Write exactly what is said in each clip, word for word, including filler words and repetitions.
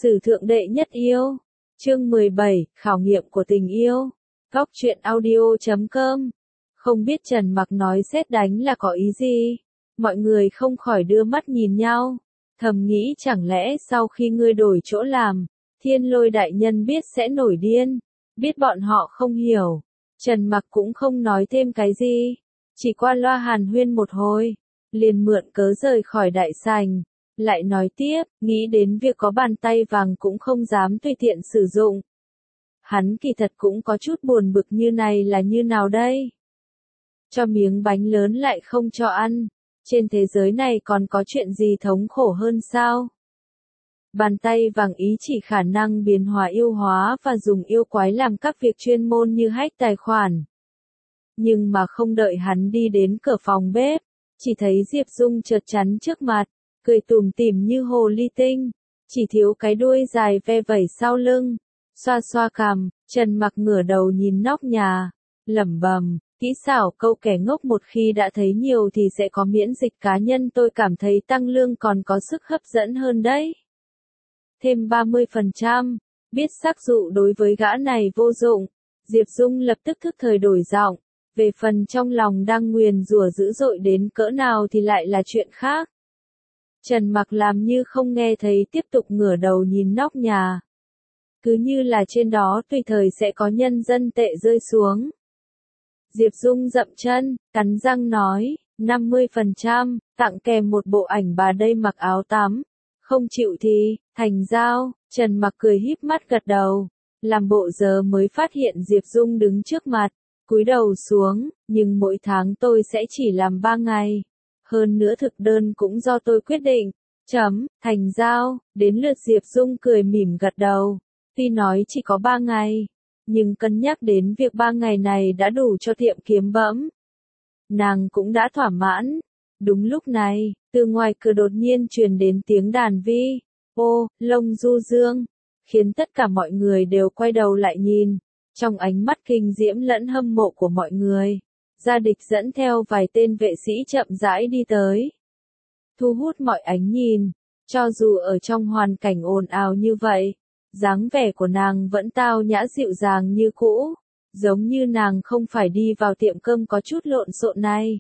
Sử thượng đệ nhất yêu. Chương mười bảy, khảo nghiệm của tình yêu. Góc truyện audio chấm com. Không biết Trần Mặc nói sét đánh là có ý gì? Mọi người không khỏi đưa mắt nhìn nhau. Thầm nghĩ chẳng lẽ sau khi ngươi đổi chỗ làm, Thiên Lôi đại nhân biết sẽ nổi điên. Biết bọn họ không hiểu. Trần Mặc cũng không nói thêm cái gì. Chỉ qua loa hàn huyên một hồi. Liền mượn cớ rời khỏi đại sảnh. Lại nói tiếp, nghĩ đến việc có bàn tay vàng cũng không dám tùy tiện sử dụng. Hắn kỳ thật cũng có chút buồn bực như này là như nào đây? Cho miếng bánh lớn lại không cho ăn. Trên thế giới này còn có chuyện gì thống khổ hơn sao? Bàn tay vàng ý chỉ khả năng biến hóa yêu hóa và dùng yêu quái làm các việc chuyên môn như hack tài khoản. Nhưng mà không đợi hắn đi đến cửa phòng bếp, chỉ thấy Diệp Dung chợt chắn trước mặt, cười tủm tỉm như hồ ly tinh, chỉ thiếu cái đuôi dài ve vẩy sau lưng, xoa xoa cằm. Trần Mặc ngửa đầu nhìn nóc nhà, lẩm bẩm, kỹ xảo câu kẻ ngốc một khi đã thấy nhiều thì sẽ có miễn dịch cá nhân, tôi cảm thấy tăng lương còn có sức hấp dẫn hơn đấy. Thêm ba mươi phần trăm, biết sắc dụ đối với gã này vô dụng, Diệp Dung lập tức thức thời đổi giọng, về phần trong lòng đang nguyền rủa dữ dội đến cỡ nào thì lại là chuyện khác. Trần Mặc làm như không nghe thấy, tiếp tục ngửa đầu nhìn nóc nhà. Cứ như là trên đó tùy thời sẽ có nhân dân tệ rơi xuống. Diệp Dung dậm chân, cắn răng nói, năm mươi phần trăm, tặng kèm một bộ ảnh bà đây mặc áo tắm. Không chịu thì, thành giao. Trần Mặc cười híp mắt gật đầu. Làm bộ giờ mới phát hiện Diệp Dung đứng trước mặt, cúi đầu xuống, nhưng mỗi tháng tôi sẽ chỉ làm ba ngày. Hơn nữa thực đơn cũng do tôi quyết định. Chấm, thành giao. Đến lượt Diệp Dung cười mỉm gật đầu. Tuy nói chỉ có ba ngày, nhưng cân nhắc đến việc ba ngày này đã đủ cho tiệm kiếm bẫm, nàng cũng đã thỏa mãn. Đúng lúc này, từ ngoài cửa đột nhiên truyền đến tiếng đàn vi, ô, lông du dương, khiến tất cả mọi người đều quay đầu lại nhìn. Trong ánh mắt kinh diễm lẫn hâm mộ của mọi người, Gia Địch dẫn theo vài tên vệ sĩ chậm rãi đi tới, thu hút mọi ánh nhìn. Cho dù ở trong hoàn cảnh ồn ào như vậy, dáng vẻ của nàng vẫn tao nhã dịu dàng như cũ, giống như nàng không phải đi vào tiệm cơm có chút lộn xộn này,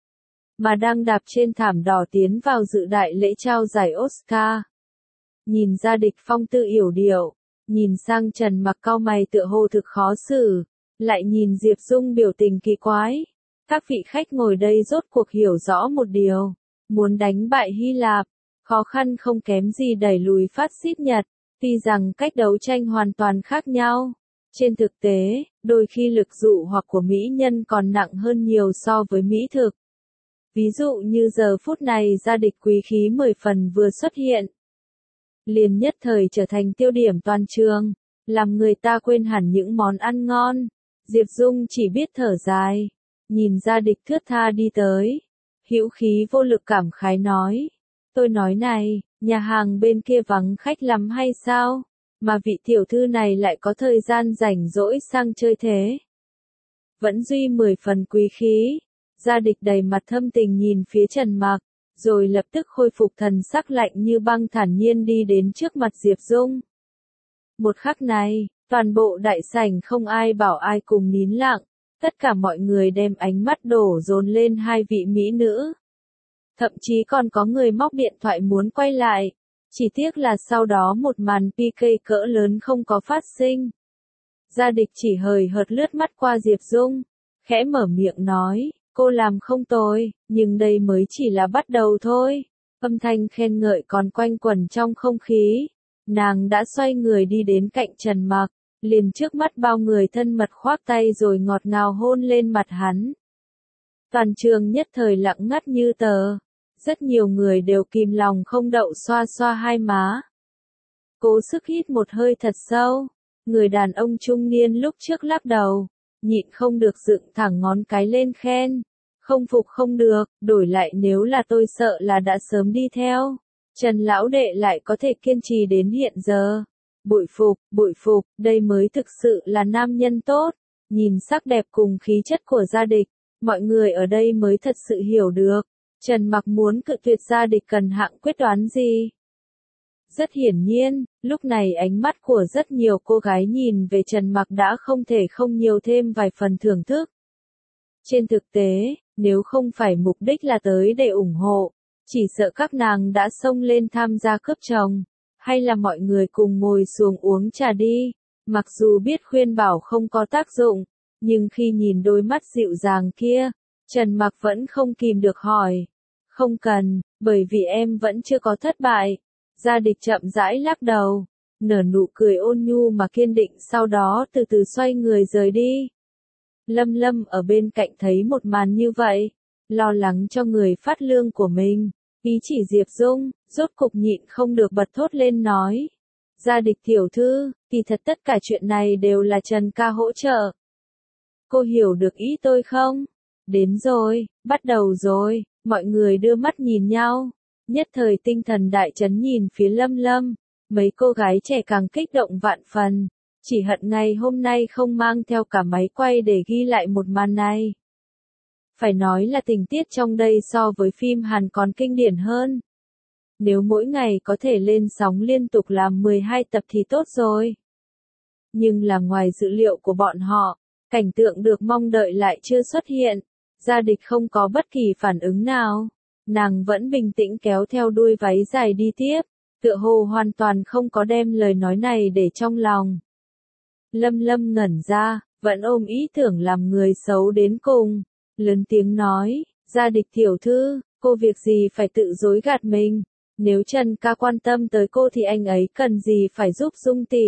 mà đang đạp trên thảm đỏ tiến vào dự đại lễ trao giải Oscar. Nhìn Gia Địch phong tư yểu điệu, nhìn sang Trần Mặc cau mày tựa hồ thực khó xử, lại nhìn Diệp Dung biểu tình kỳ quái. Các vị khách ngồi đây rốt cuộc hiểu rõ một điều, muốn đánh bại Hy Lạp, khó khăn không kém gì đẩy lùi phát xít Nhật. Tuy rằng cách đấu tranh hoàn toàn khác nhau, trên thực tế, đôi khi lực dụ hoặc của mỹ nhân còn nặng hơn nhiều so với mỹ thực. Ví dụ như giờ phút này Gia Địch quý khí mười phần vừa xuất hiện, liền nhất thời trở thành tiêu điểm toàn trường, làm người ta quên hẳn những món ăn ngon. Diệp Dung chỉ biết thở dài, nhìn Gia Địch thướt tha đi tới, hữu khí vô lực cảm khái nói, tôi nói này, nhà hàng bên kia vắng khách lắm hay sao, mà vị tiểu thư này lại có thời gian rảnh rỗi sang chơi thế. Vẫn duy mười phần quý khí, Gia Địch đầy mặt thâm tình nhìn phía Trần Mặc, rồi lập tức khôi phục thần sắc lạnh như băng, thản nhiên đi đến trước mặt Diệp Dung. Một khắc này, toàn bộ đại sảnh không ai bảo ai cùng nín lặng, tất cả mọi người đem ánh mắt đổ dồn lên hai vị mỹ nữ. Thậm chí còn có người móc điện thoại muốn quay lại, chỉ tiếc là sau đó một màn pê ca cỡ lớn không có phát sinh. Gia Địch chỉ hời hợt lướt mắt qua Diệp Dung, khẽ mở miệng nói, cô làm không tồi, nhưng đây mới chỉ là bắt đầu thôi. Âm thanh khen ngợi còn quanh quẩn trong không khí. Nàng đã xoay người đi đến cạnh Trần Mặc, liền trước mắt bao người thân mật khoác tay rồi ngọt ngào hôn lên mặt hắn. Toàn trường nhất thời lặng ngắt như tờ. Rất nhiều người đều kìm lòng không đậu xoa xoa hai má. Cố sức hít một hơi thật sâu. Người đàn ông trung niên lúc trước lắc đầu, nhịn không được dựng thẳng ngón cái lên khen. Không phục không được, đổi lại nếu là tôi sợ là đã sớm đi theo. Trần lão đệ lại có thể kiên trì đến hiện giờ. Bội phục, bội phục, đây mới thực sự là nam nhân tốt. Nhìn sắc đẹp cùng khí chất của Gia Địch, mọi người ở đây mới thật sự hiểu được Trần Mặc muốn cự tuyệt Gia Địch cần hạng quyết đoán gì. Rất hiển nhiên, lúc này ánh mắt của rất nhiều cô gái nhìn về Trần Mặc đã không thể không nhiều thêm vài phần thưởng thức. Trên thực tế, nếu không phải mục đích là tới để ủng hộ, chỉ sợ các nàng đã xông lên tham gia cướp chồng, hay là mọi người cùng ngồi xuống uống trà đi. Mặc dù biết khuyên bảo không có tác dụng, nhưng khi nhìn đôi mắt dịu dàng kia, Trần Mặc vẫn không kìm được hỏi. Không cần, bởi vì em vẫn chưa có thất bại. Gia Địch chậm rãi lắc đầu, nở nụ cười ôn nhu mà kiên định, sau đó từ từ xoay người rời đi. Lâm Lâm ở bên cạnh thấy một màn như vậy, lo lắng cho người phát lương của mình, ý chỉ Diệp Dung, rốt cục nhịn không được bật thốt lên nói. Gia Địch tiểu thư, kỳ thật tất cả chuyện này đều là Trần ca hỗ trợ. Cô hiểu được ý tôi không? Đến rồi, bắt đầu rồi, mọi người đưa mắt nhìn nhau. Nhất thời tinh thần đại chấn nhìn phía Lâm Lâm, mấy cô gái trẻ càng kích động vạn phần, chỉ hận ngày hôm nay không mang theo cả máy quay để ghi lại một màn này. Phải nói là tình tiết trong đây so với phim Hàn còn kinh điển hơn. Nếu mỗi ngày có thể lên sóng liên tục làm mười hai tập thì tốt rồi. Nhưng là ngoài dự liệu của bọn họ, cảnh tượng được mong đợi lại chưa xuất hiện, Gia Địch không có bất kỳ phản ứng nào. Nàng vẫn bình tĩnh kéo theo đuôi váy dài đi tiếp, tựa hồ hoàn toàn không có đem lời nói này để trong lòng. Lâm Lâm ngẩn ra, vẫn ôm ý tưởng làm người xấu đến cùng, lớn tiếng nói, Gia Địch tiểu thư, cô việc gì phải tự dối gạt mình, nếu Trần ca quan tâm tới cô thì anh ấy cần gì phải giúp Dung tỷ.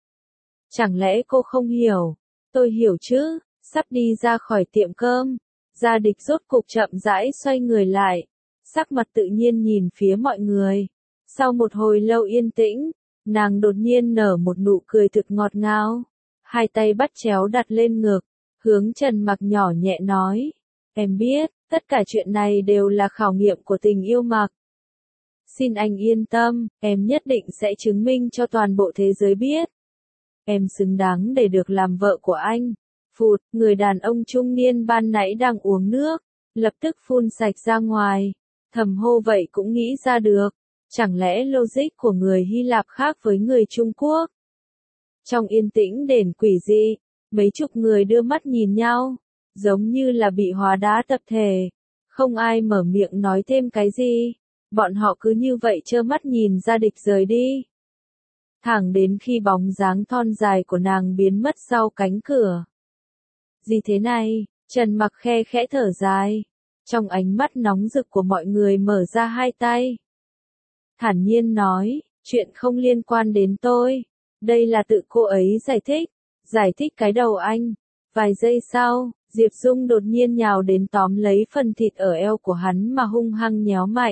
Chẳng lẽ cô không hiểu? Tôi hiểu chứ, sắp đi ra khỏi tiệm cơm, Gia Địch rốt cục chậm rãi xoay người lại, sắc mặt tự nhiên nhìn phía mọi người. Sau một hồi lâu yên tĩnh, nàng đột nhiên nở một nụ cười thực ngọt ngào, hai tay bắt chéo đặt lên ngực, hướng Trần Mặc nhỏ nhẹ nói, em biết, tất cả chuyện này đều là khảo nghiệm của tình yêu Mặc. Xin anh yên tâm, em nhất định sẽ chứng minh cho toàn bộ thế giới biết. Em xứng đáng để được làm vợ của anh. Phụt, người đàn ông trung niên ban nãy đang uống nước, lập tức phun sạch ra ngoài. Thầm hô vậy cũng nghĩ ra được, chẳng lẽ logic của người Hy Lạp khác với người Trung Quốc? Trong yên tĩnh đền quỷ dị, mấy chục người đưa mắt nhìn nhau, giống như là bị hóa đá tập thể. Không ai mở miệng nói thêm cái gì, bọn họ cứ như vậy trơ mắt nhìn Gia Địch rời đi. Thẳng đến khi bóng dáng thon dài của nàng biến mất sau cánh cửa. Gì thế này? Trần Mặc khe khẽ thở dài. Trong ánh mắt nóng rực của mọi người mở ra hai tay. Thản nhiên nói, chuyện không liên quan đến tôi. Đây là tự cô ấy giải thích. Giải thích cái đầu anh. Vài giây sau, Diệp Dung đột nhiên nhào đến tóm lấy phần thịt ở eo của hắn mà hung hăng nhéo mạnh.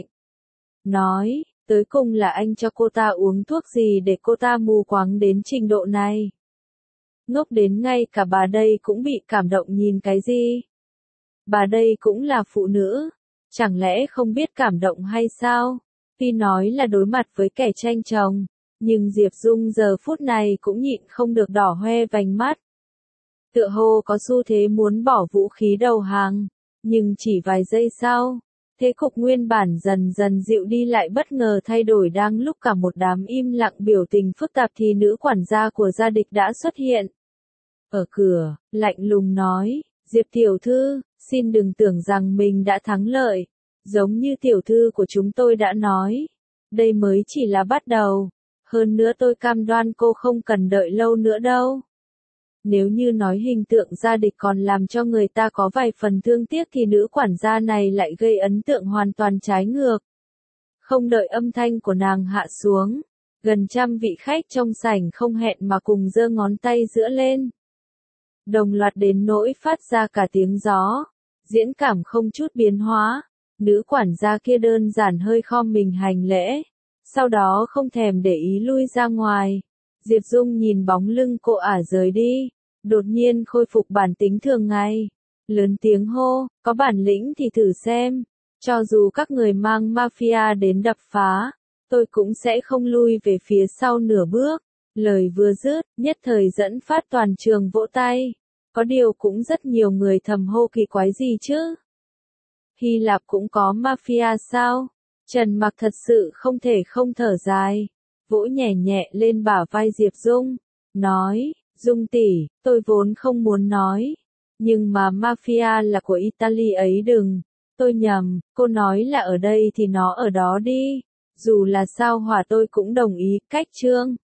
Nói, tới cùng là anh cho cô ta uống thuốc gì để cô ta mù quáng đến trình độ này. Ngốc đến ngay cả bà đây cũng bị cảm động nhìn cái gì. Bà đây cũng là phụ nữ, chẳng lẽ không biết cảm động hay sao? Tuy nói là đối mặt với kẻ tranh chồng, nhưng Diệp Dung giờ phút này cũng nhịn không được đỏ hoe vành mắt. Tựa hồ có xu thế muốn bỏ vũ khí đầu hàng, nhưng chỉ vài giây sau, thế cục nguyên bản dần dần dịu đi lại bất ngờ thay đổi. Đang lúc cả một đám im lặng biểu tình phức tạp thì nữ quản gia của Gia Địch đã xuất hiện. Ở cửa, lạnh lùng nói, Diệp tiểu thư, xin đừng tưởng rằng mình đã thắng lợi. Giống như tiểu thư của chúng tôi đã nói, đây mới chỉ là bắt đầu. Hơn nữa tôi cam đoan cô không cần đợi lâu nữa đâu. Nếu như nói hình tượng Gia Địch còn làm cho người ta có vài phần thương tiếc thì nữ quản gia này lại gây ấn tượng hoàn toàn trái ngược. Không đợi âm thanh của nàng hạ xuống, gần trăm vị khách trong sảnh không hẹn mà cùng giơ ngón tay giữa lên. Đồng loạt đến nỗi phát ra cả tiếng gió, diễn cảm không chút biến hóa, nữ quản gia kia đơn giản hơi khom mình hành lễ, sau đó không thèm để ý lui ra ngoài. Diệp Dung nhìn bóng lưng cô ả rời đi, đột nhiên khôi phục bản tính thường ngày, lớn tiếng hô, có bản lĩnh thì thử xem, cho dù các người mang mafia đến đập phá, tôi cũng sẽ không lui về phía sau nửa bước. Lời vừa dứt, nhất thời dẫn phát toàn trường vỗ tay. Có điều cũng rất nhiều người thầm hô kỳ quái gì chứ? Hy Lạp cũng có mafia sao? Trần Mặc thật sự không thể không thở dài. vỗ nhẹ nhẹ lên bả vai Diệp Dung, nói, Dung tỷ, tôi vốn không muốn nói, nhưng mà mafia là của Italy ấy đừng, tôi nhầm, cô nói là ở đây thì nó ở đó đi, dù là sao hỏa tôi cũng đồng ý, cách Trương.